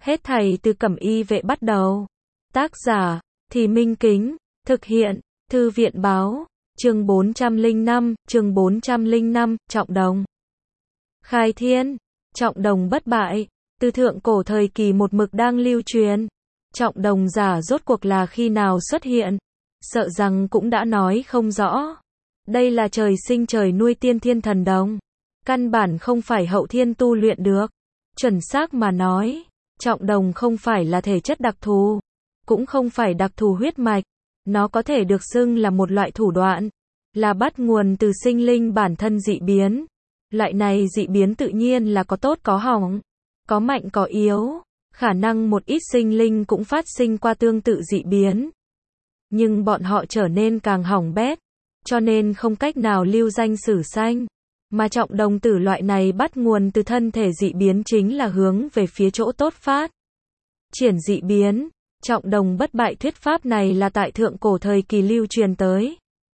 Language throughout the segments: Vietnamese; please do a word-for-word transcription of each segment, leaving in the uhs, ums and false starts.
Hết thảy từ Cẩm Y Vệ bắt đầu. Tác giả, Thì Minh Kính, thực hiện, Thư viện báo, chương bốn trăm lẻ năm, chương bốn trăm lẻ năm, Trọng Đồng. Khai thiên, Trọng Đồng bất bại, từ thượng cổ thời kỳ một mực đang lưu truyền. Trọng Đồng giả rốt cuộc là khi nào xuất hiện, sợ rằng cũng đã nói không rõ. Đây là trời sinh trời nuôi tiên thiên thần đồng, căn bản không phải hậu thiên tu luyện được. Chuẩn xác mà nói, Trọng Đồng không phải là thể chất đặc thù, cũng không phải đặc thù huyết mạch, nó có thể được xưng là một loại thủ đoạn, là bắt nguồn từ sinh linh bản thân dị biến. Loại này dị biến tự nhiên là có tốt có hỏng, có mạnh có yếu, khả năng một ít sinh linh cũng phát sinh qua tương tự dị biến. Nhưng bọn họ trở nên càng hỏng bét, cho nên không cách nào lưu danh sử sanh. Mà Trọng Đồng tử loại này bắt nguồn từ thân thể dị biến chính là hướng về phía chỗ tốt phát triển dị biến. Trọng Đồng bất bại thuyết pháp này là tại thượng cổ thời kỳ lưu truyền tới.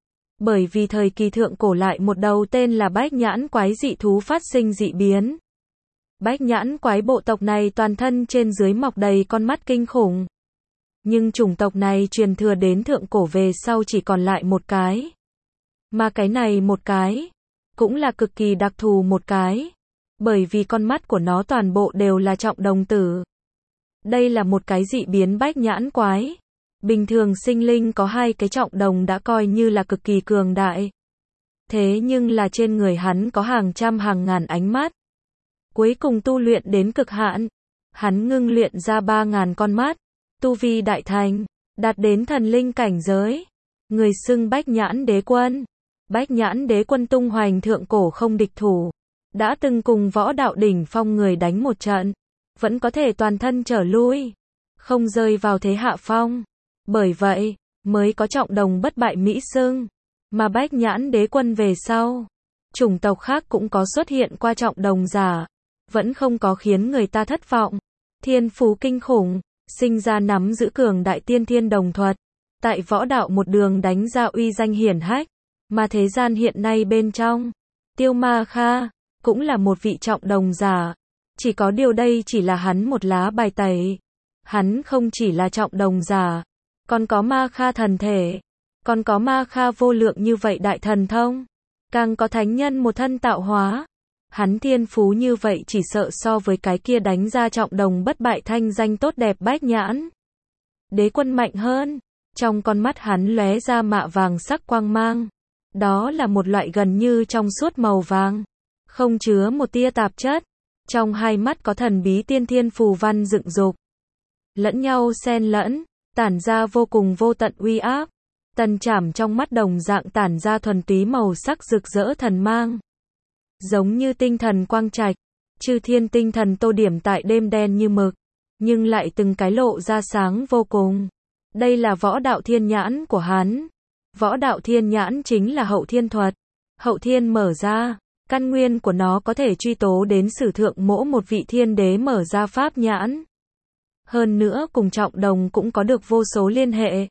Bởi vì thời kỳ thượng cổ lại một đầu tên là Bách Nhãn Quái dị thú phát sinh dị biến. Bách Nhãn Quái bộ tộc này toàn thân trên dưới mọc đầy con mắt kinh khủng. Nhưng chủng tộc này truyền thừa đến thượng cổ về sau chỉ còn lại một cái. Mà cái này một cái, cũng là cực kỳ đặc thù một cái. Bởi vì con mắt của nó toàn bộ đều là Trọng Đồng tử. Đây là một cái dị biến Bách Nhãn Quái. Bình thường sinh linh có hai cái trọng đồng đã coi như là cực kỳ cường đại. Thế nhưng là trên người hắn có hàng trăm hàng ngàn ánh mắt. Cuối cùng tu luyện đến cực hạn, hắn ngưng luyện ra ba ngàn con mắt, tu vi đại thành, đạt đến thần linh cảnh giới. Người xưng Bách Nhãn Đế Quân. Bách Nhãn Đế Quân tung hoành thượng cổ không địch thủ, đã từng cùng võ đạo đỉnh phong người đánh một trận, vẫn có thể toàn thân trở lui, không rơi vào thế hạ phong. Bởi vậy, mới có Trọng Đồng bất bại mỹ xưng. Mà Bách Nhãn Đế Quân về sau, chủng tộc khác cũng có xuất hiện qua Trọng Đồng giả, vẫn không có khiến người ta thất vọng. Thiên phú kinh khủng, sinh ra nắm giữ cường đại tiên thiên đồng thuật, tại võ đạo một đường đánh ra uy danh hiển hách. Mà thế gian hiện nay bên trong, Tiêu Ma Kha, cũng là một vị Trọng Đồng giả. Chỉ có điều đây chỉ là hắn một lá bài tẩy. Hắn không chỉ là Trọng Đồng giả, còn có Ma Kha thần thể, còn có Ma Kha vô lượng như vậy đại thần thông, càng có thánh nhân một thân tạo hóa. Hắn thiên phú như vậy chỉ sợ so với cái kia đánh ra Trọng Đồng bất bại thanh danh tốt đẹp Bách Nhãn Đế Quân mạnh hơn. Trong con mắt hắn lóe ra mạ vàng sắc quang mang. Đó là một loại gần như trong suốt màu vàng, không chứa một tia tạp chất. Trong hai mắt có thần bí tiên thiên phù văn dựng dục, lẫn nhau xen lẫn, tản ra vô cùng vô tận uy áp. Tần trảm trong mắt đồng dạng tản ra thuần túy màu sắc rực rỡ thần mang. Giống như tinh thần quang trạch, chư thiên tinh thần tô điểm tại đêm đen như mực, nhưng lại từng cái lộ ra sáng vô cùng. Đây là võ đạo thiên nhãn của hắn. Võ đạo thiên nhãn chính là hậu thiên thuật. Hậu thiên mở ra, căn nguyên của nó có thể truy tố đến sử thượng mỗ một vị thiên đế mở ra pháp nhãn. Hơn nữa cùng Trọng Đồng cũng có được vô số liên hệ.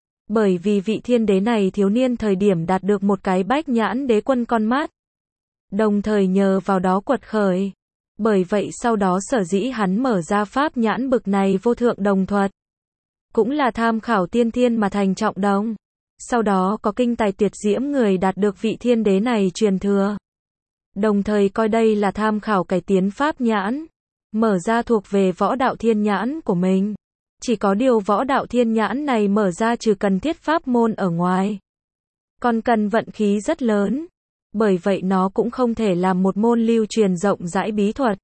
Bởi vì vị thiên đế này thiếu niên thời điểm đạt được một cái Bách Nhãn Đế Quân con mắt, đồng thời nhờ vào đó quật khởi. Bởi vậy sau đó sở dĩ hắn mở ra pháp nhãn bực này vô thượng đồng thuật, cũng là tham khảo tiên thiên mà thành Trọng Đồng. Sau đó có kinh tài tuyệt diễm người đạt được vị thiên đế này truyền thừa, đồng thời coi đây là tham khảo cải tiến pháp nhãn, mở ra thuộc về võ đạo thiên nhãn của mình. Chỉ có điều võ đạo thiên nhãn này mở ra trừ cần thiết pháp môn ở ngoài, còn cần vận khí rất lớn. Bởi vậy nó cũng không thể làm một môn lưu truyền rộng rãi bí thuật,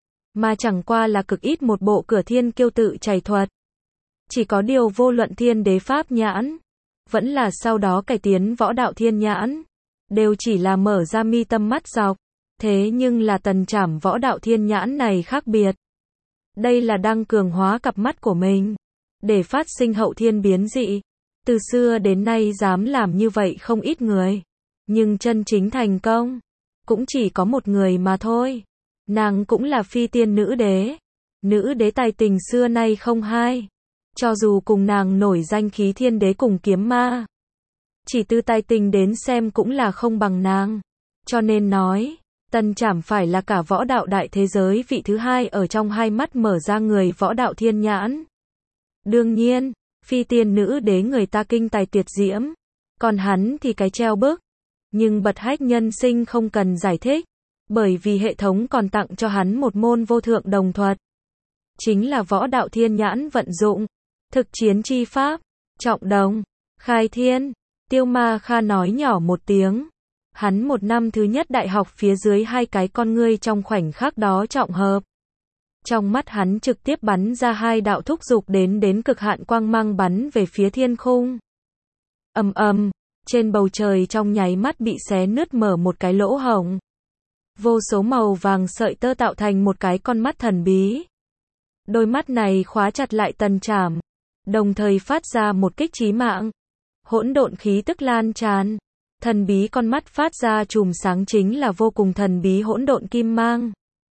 mà chẳng qua là cực ít một bộ cửa thiên kiêu tự chảy thuật. Chỉ có điều vô luận thiên đế pháp nhãn, vẫn là sau đó cải tiến võ đạo thiên nhãn, đều chỉ là mở ra mi tâm mắt dọc. Thế nhưng là tần trảm võ đạo thiên nhãn này khác biệt. Đây là đang cường hóa cặp mắt của mình, để phát sinh hậu thiên biến dị. Từ xưa đến nay dám làm như vậy không ít người. Nhưng chân chính thành công, cũng chỉ có một người mà thôi. Nàng cũng là phi tiên nữ đế. Nữ đế tài tình xưa nay không hai. Cho dù cùng nàng nổi danh khí thiên đế cùng kiếm ma, chỉ từ tài tình đến xem cũng là không bằng nàng. Cho nên nói, Tần Trảm phải là cả võ đạo đại thế giới vị thứ hai ở trong hai mắt mở ra người võ đạo thiên nhãn. Đương nhiên, phi tiên nữ đế người ta kinh tài tuyệt diễm, còn hắn thì cái treo bức. Nhưng bật hách nhân sinh không cần giải thích, bởi vì hệ thống còn tặng cho hắn một môn vô thượng đồng thuật. Chính là võ đạo thiên nhãn vận dụng, thực chiến chi pháp, trọng đồng, khai thiên. Tiêu Ma Kha nói nhỏ một tiếng. Hắn một năm thứ nhất đại học phía dưới hai cái con ngươi trong khoảnh khắc đó trọng hợp. Trong mắt hắn trực tiếp bắn ra hai đạo thúc dục đến đến cực hạn quang mang bắn về phía thiên khung. Ầm ầm, trên bầu trời trong nháy mắt bị xé nứt mở một cái lỗ hổng. Vô số màu vàng sợi tơ tạo thành một cái con mắt thần bí. Đôi mắt này khóa chặt lại Tần Trảm, đồng thời phát ra một kích chí mạng. Hỗn độn khí tức lan tràn. Thần bí con mắt phát ra chùm sáng chính là vô cùng thần bí hỗn độn kim mang.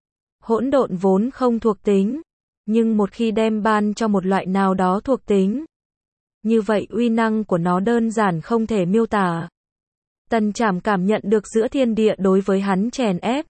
Hỗn độn vốn không thuộc tính, nhưng một khi đem ban cho một loại nào đó thuộc tính, như vậy uy năng của nó đơn giản không thể miêu tả. Tần Trảm cảm nhận được giữa thiên địa đối với hắn chèn ép.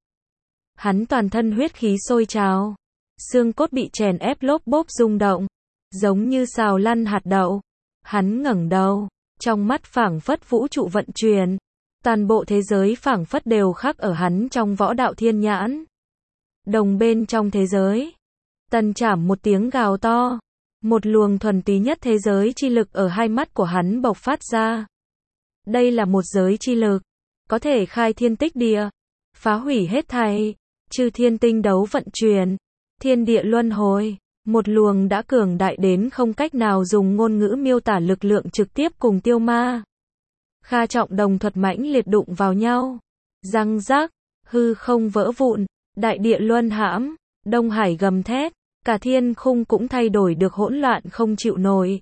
Hắn toàn thân huyết khí sôi trào, xương cốt bị chèn ép lốp bốp rung động, giống như xào lăn hạt đậu. Hắn ngẩng đầu, trong mắt phảng phất vũ trụ vận chuyển, toàn bộ thế giới phảng phất đều khắc ở hắn trong võ đạo thiên nhãn. Đồng bên trong thế giới. Tần Trảm một tiếng gào to, một luồng thuần túy nhất thế giới chi lực ở hai mắt của hắn bộc phát ra. Đây là một giới chi lực, có thể khai thiên tích địa, phá hủy hết thảy, chư thiên tinh đấu vận chuyển, thiên địa luân hồi, một luồng đã cường đại đến không cách nào dùng ngôn ngữ miêu tả lực lượng trực tiếp cùng Tiêu Ma Kha trọng đồng thuật mãnh liệt đụng vào nhau. Răng rác, hư không vỡ vụn, đại địa luân hãm, Đông Hải gầm thét, cả thiên khung cũng thay đổi được hỗn loạn không chịu nổi.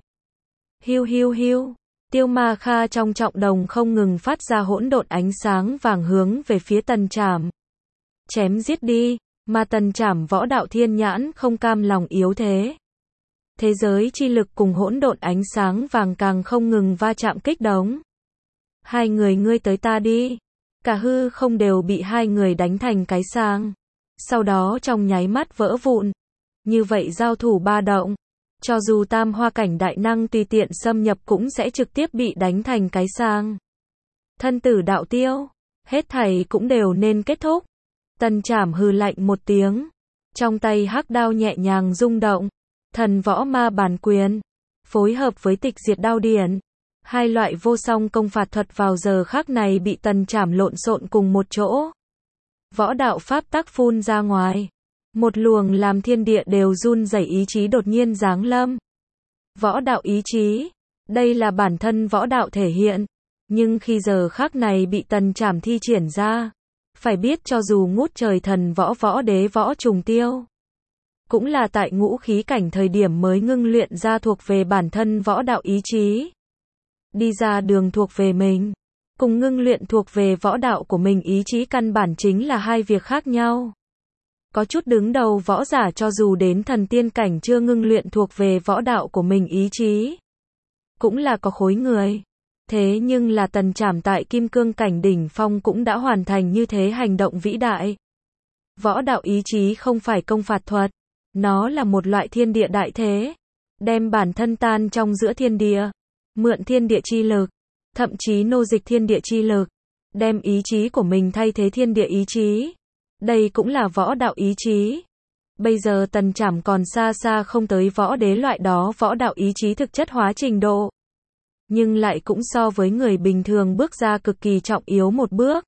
Hiu hiu hiu, Tiêu Ma Kha trong trọng đồng không ngừng phát ra hỗn độn ánh sáng vàng hướng về phía Tần Trảm. Chém giết đi, mà Tần Trảm võ đạo thiên nhãn không cam lòng yếu thế. Thế giới chi lực cùng hỗn độn ánh sáng vàng càng không ngừng va chạm kích đống. Hai người ngươi tới ta đi. Cả hư không đều bị hai người đánh thành cái sang. Sau đó trong nháy mắt vỡ vụn. Như vậy giao thủ ba động. Cho dù tam hoa cảnh đại năng tùy tiện xâm nhập cũng sẽ trực tiếp bị đánh thành cái sang. Thân tử đạo tiêu. Hết thảy cũng đều nên kết thúc. Tần Trảm hừ lạnh một tiếng. Trong tay hắc đao nhẹ nhàng rung động. Thần võ ma bản quyền. Phối hợp với tịch diệt đao điển. Hai loại vô song công phạt thuật vào giờ khắc này bị Tần Trảm lộn xộn cùng một chỗ. Võ đạo pháp tắc phun ra ngoài. Một luồng làm thiên địa đều run rẩy ý chí đột nhiên giáng lâm. Võ đạo ý chí. Đây là bản thân võ đạo thể hiện. Nhưng khi giờ khắc này bị Tần Trảm thi triển ra. Phải biết cho dù ngút trời thần võ võ đế võ trùng tiêu. Cũng là tại ngũ khí cảnh thời điểm mới ngưng luyện ra thuộc về bản thân võ đạo ý chí. Đi ra đường thuộc về mình. Cùng ngưng luyện thuộc về võ đạo của mình ý chí căn bản chính là hai việc khác nhau. Có chút đứng đầu võ giả cho dù đến thần tiên cảnh chưa ngưng luyện thuộc về võ đạo của mình ý chí. Cũng là có khối người. Thế nhưng là Tần Trảm tại kim cương cảnh đỉnh phong cũng đã hoàn thành như thế hành động vĩ đại. Võ đạo ý chí không phải công phạt thuật. Nó là một loại thiên địa đại thế. Đem bản thân tan trong giữa thiên địa. Mượn thiên địa chi lực. Thậm chí nô dịch thiên địa chi lực. Đem ý chí của mình thay thế thiên địa ý chí. Đây cũng là võ đạo ý chí. Bây giờ Tần Trảm còn xa xa không tới võ đế loại đó võ đạo ý chí thực chất hóa trình độ. Nhưng lại cũng so với người bình thường bước ra cực kỳ trọng yếu một bước.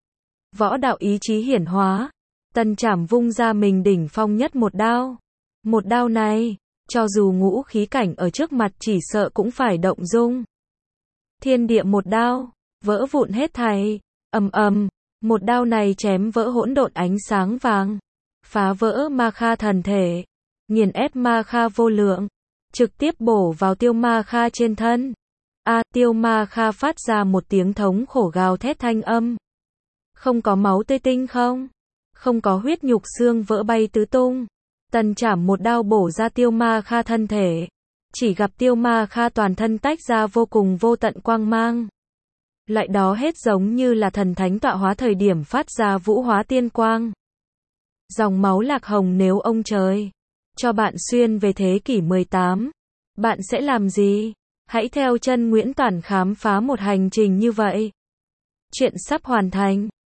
Võ đạo ý chí hiển hóa. Tần Trảm vung ra mình đỉnh phong nhất một đao. Một đao này, cho dù ngũ khí cảnh ở trước mặt chỉ sợ cũng phải động dung. Thiên địa một đao, vỡ vụn hết thảy. Ầm ầm, một đao này chém vỡ hỗn độn ánh sáng vàng, phá vỡ Ma Kha thần thể, nghiền ép Ma Kha vô lượng, trực tiếp bổ vào Tiêu Ma Kha trên thân. A, à, Tiêu Ma Kha phát ra một tiếng thống khổ gào thét thanh âm. Không có máu tươi tinh không? Không có huyết nhục xương vỡ bay tứ tung. Tần Trảm một đao bổ ra Tiêu Ma Kha thân thể. Chỉ gặp Tiêu Ma Kha toàn thân tách ra vô cùng vô tận quang mang. Loại đó hết giống như là thần thánh tọa hóa thời điểm phát ra vũ hóa tiên quang. Dòng máu lạc hồng nếu ông trời cho bạn xuyên về thế kỷ mười tám, bạn sẽ làm gì? Hãy theo chân Nguyễn Toản khám phá một hành trình như vậy. Chuyện sắp hoàn thành.